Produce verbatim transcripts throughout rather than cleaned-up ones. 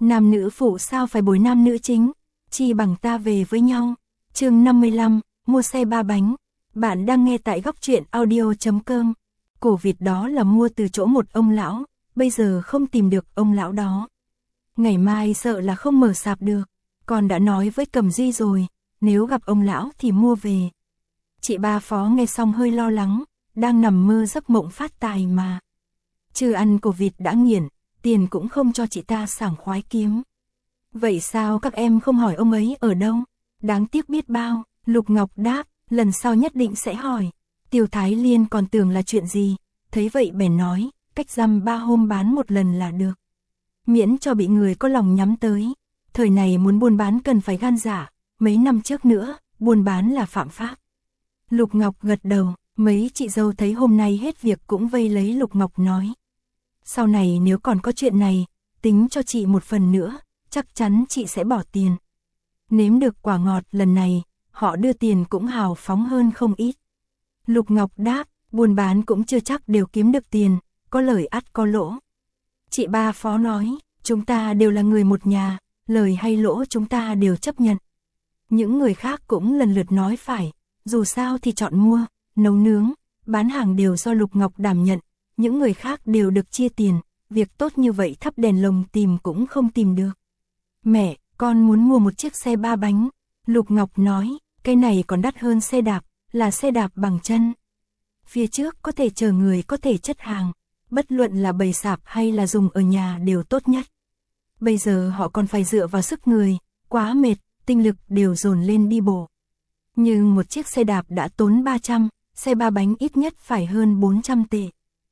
Nam nữ phụ sao phải bồi nam nữ chính, chi bằng ta về với nhau. Chương năm mươi lăm, mua xe ba bánh. Bạn đang nghe tại góc truyện audio chấm com. Cổ vịt đó là mua từ chỗ một ông lão, bây giờ không tìm được ông lão đó. Ngày mai sợ là không mở sạp được, con đã nói với Cẩm Duy rồi, nếu gặp ông lão thì mua về. Chị ba Phó nghe xong hơi lo lắng, đang nằm mơ giấc mộng phát tài mà. Chưa ăn cổ vịt đã nghiện, tiền cũng không cho chị ta sảng khoái kiếm. Vậy sao các em không hỏi ông ấy ở đâu? Đáng tiếc biết bao. Lục Ngọc đáp, lần sau nhất định sẽ hỏi. Tiêu Thái Liên còn tưởng là chuyện gì, thấy vậy bèn nói, cách dăm ba hôm bán một lần là được. Miễn cho bị người có lòng nhắm tới. Thời này muốn buôn bán cần phải gan dạ, mấy năm trước nữa, buôn bán là phạm pháp. Lục Ngọc gật đầu, mấy chị dâu thấy hôm nay hết việc cũng vây lấy Lục Ngọc nói. Sau này nếu còn có chuyện này, tính cho chị một phần nữa, chắc chắn chị sẽ bỏ tiền. Nếm được quả ngọt lần này, họ đưa tiền cũng hào phóng hơn không ít. Lục Ngọc đáp, buôn bán cũng chưa chắc đều kiếm được tiền, có lời ắt có lỗ. Chị ba Phó nói, chúng ta đều là người một nhà, lời hay lỗ chúng ta đều chấp nhận. Những người khác cũng lần lượt nói phải, dù sao thì chọn mua, nấu nướng, bán hàng đều do Lục Ngọc đảm nhận, những người khác đều được chia tiền, việc tốt như vậy thắp đèn lồng tìm cũng không tìm được. Mẹ, con muốn mua một chiếc xe ba bánh. Lục Ngọc nói, cái này còn đắt hơn xe đạp, là xe đạp bằng chân. Phía trước có thể chở người có thể chất hàng, bất luận là bày sạp hay là dùng ở nhà đều tốt nhất. Bây giờ họ còn phải dựa vào sức người, quá mệt, tinh lực đều dồn lên đi bộ. Nhưng một chiếc xe đạp đã tốn ba trăm, xe ba bánh ít nhất phải hơn bốn trăm tệ.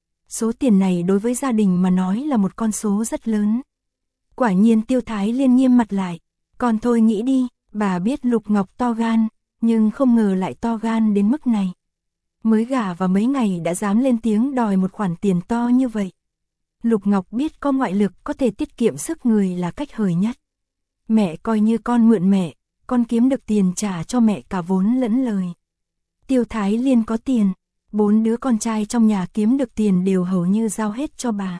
Số tiền này đối với gia đình mà nói là một con số rất lớn. Quả nhiên Tiêu Thái Liên nghiêm mặt lại, còn thôi nghĩ đi, bà biết Lục Ngọc to gan, nhưng không ngờ lại to gan đến mức này. Mới gả vào mấy ngày đã dám lên tiếng đòi một khoản tiền to như vậy. Lục Ngọc biết có ngoại lực có thể tiết kiệm sức người là cách hời nhất. Mẹ coi như con mượn mẹ, con kiếm được tiền trả cho mẹ cả vốn lẫn lời. Tiêu Thái Liên có tiền, bốn đứa con trai trong nhà kiếm được tiền đều hầu như giao hết cho bà.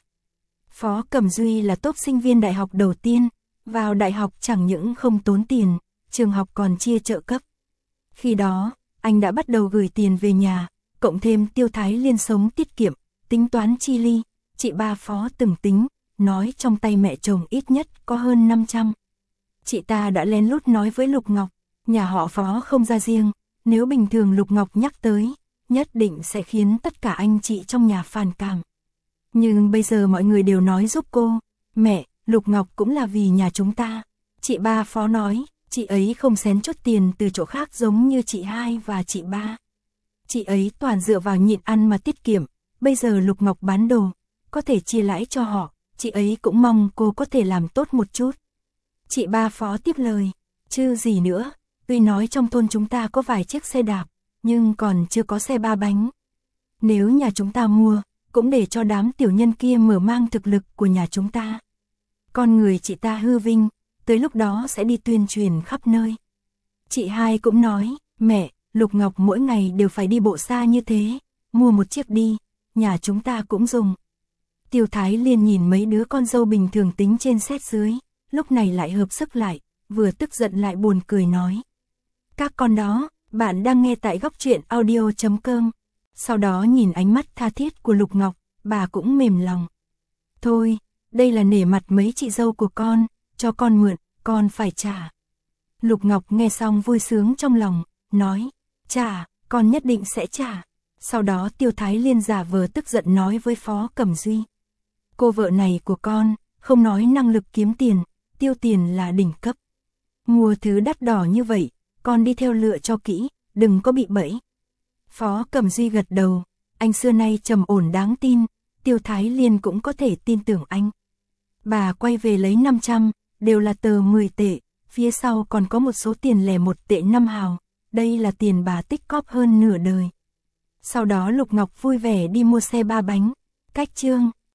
Phó Cẩm Duy là top sinh viên đại học đầu tiên, vào đại học chẳng những không tốn tiền, trường học còn chia trợ cấp. Khi đó, anh đã bắt đầu gửi tiền về nhà, cộng thêm Tiêu Thái Liên sống tiết kiệm, tính toán chi ly, chị ba Phó từng tính, nói trong tay mẹ chồng ít nhất có hơn năm trăm. Chị ta đã lén lút nói với Lục Ngọc, nhà họ Phó không ra riêng, nếu bình thường Lục Ngọc nhắc tới, nhất định sẽ khiến tất cả anh chị trong nhà phản cảm. Nhưng bây giờ mọi người đều nói giúp cô, mẹ, Lục Ngọc cũng là vì nhà chúng ta. Chị ba Phó nói, chị ấy không xén chút tiền từ chỗ khác giống như chị hai và chị ba. Chị ấy toàn dựa vào nhịn ăn mà tiết kiệm, bây giờ Lục Ngọc bán đồ, có thể chia lãi cho họ, chị ấy cũng mong cô có thể làm tốt một chút. Chị ba Phó tiếp lời, chứ gì nữa, tuy nói trong thôn chúng ta có vài chiếc xe đạp, nhưng còn chưa có xe ba bánh. Nếu nhà chúng ta mua, cũng để cho đám tiểu nhân kia mở mang thực lực của nhà chúng ta. Con người chị ta hư vinh, tới lúc đó sẽ đi tuyên truyền khắp nơi. Chị hai cũng nói, mẹ, Lục Ngọc mỗi ngày đều phải đi bộ xa như thế, mua một chiếc đi, nhà chúng ta cũng dùng. Tiêu Thái Liên nhìn mấy đứa con dâu bình thường tính trên xét dưới, lúc này lại hợp sức lại, vừa tức giận lại buồn cười nói. Các con đó, bạn đang nghe tại góc truyện audio chấm com. Sau đó nhìn ánh mắt tha thiết của Lục Ngọc, bà cũng mềm lòng. Thôi, đây là nể mặt mấy chị dâu của con, cho con mượn, con phải trả. Lục Ngọc nghe xong vui sướng trong lòng, nói, trả, con nhất định sẽ trả. Sau đó Tiêu Thái Liên giả vờ tức giận nói với Phó Cẩm Duy. Cô vợ này của con, không nói năng lực kiếm tiền, tiêu tiền là đỉnh cấp. Mua thứ đắt đỏ như vậy, con đi theo lựa cho kỹ, đừng có bị bẫy. Phó Cẩm Duy gật đầu, anh xưa nay trầm ổn đáng tin, Tiêu Thái Liên cũng có thể tin tưởng anh. Bà quay về lấy năm trăm, đều là tờ mười tệ, phía sau còn có một số tiền lẻ một tệ năm hào, đây là tiền bà tích cóp hơn nửa đời. Sau đó Lục Ngọc vui vẻ đi mua xe ba bánh, cách chương.